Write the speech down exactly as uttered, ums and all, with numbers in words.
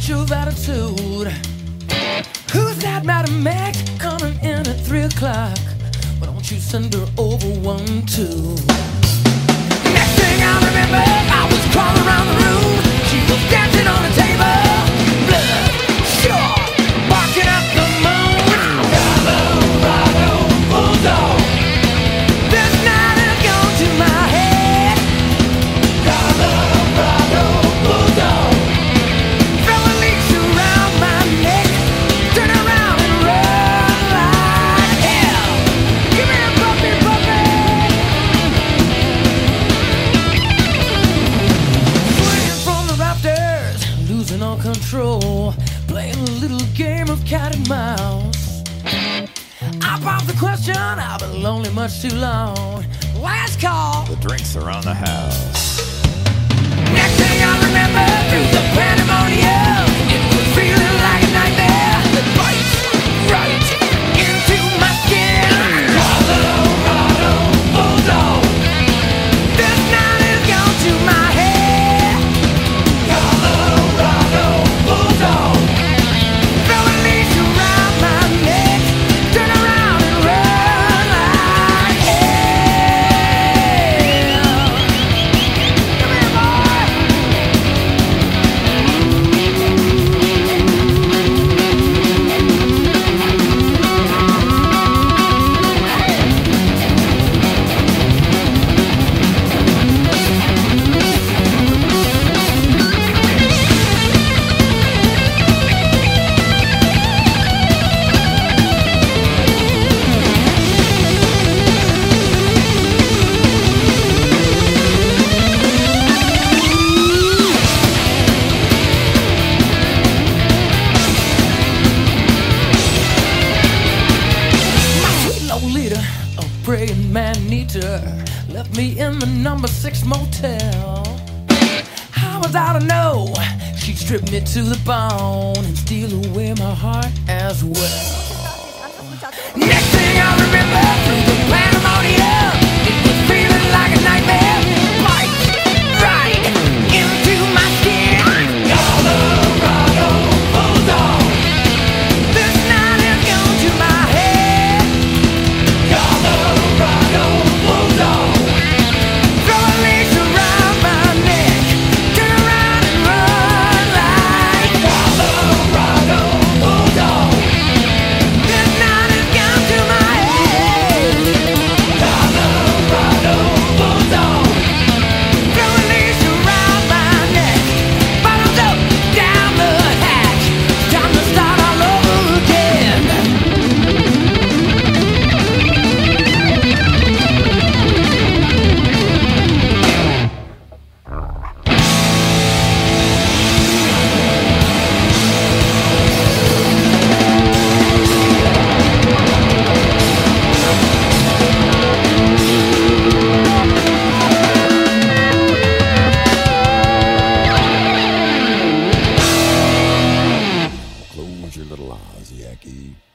switch of attitude. Who's that Madam Mac coming in at three o'clock? Why don't you send her over one, two? Next thing I remember, I was crawling around the room. She was dancing on a table. Blood, sure, barking up the moon. Colorado Bulldog. This night has gone to my head. Colorado Bulldog. Throwing leash around my neck. Turn around and run like hell. Give me a puppy, puppy. Swinging from the rafters, losing all control, playing a little game of cat and mouse. I popped the question, I've been lonely much too long. Last call. The drinks are on the house. Next thing I remember, through the pandemonium, it was feeling like a nightmare that bites right into my skin. Colorado Bulldog. This night has gone to my head. Colorado Bulldog. Throw a leash around my neck. Turn around and run like hell. Come here, boy. My sweet Lolita, a praying man-eater, left me in the number six motel. How was I to know she'd strip me to the bone and steal away my heart as well? Next thing I remember, through the pandemonium, it was feeling like a nightmare. Bite right into my skin. Colorado Bulldog. This night has gone to my head. Colorado Bulldog. Throw a leash around my neck. Turn around and run like Colorado Bulldog. This night has gone to my head. Colorado Bulldog. Throw a leash around my neck. Bottoms up, down the hatch. Time to start all over again. Close your little eyes, Yankee.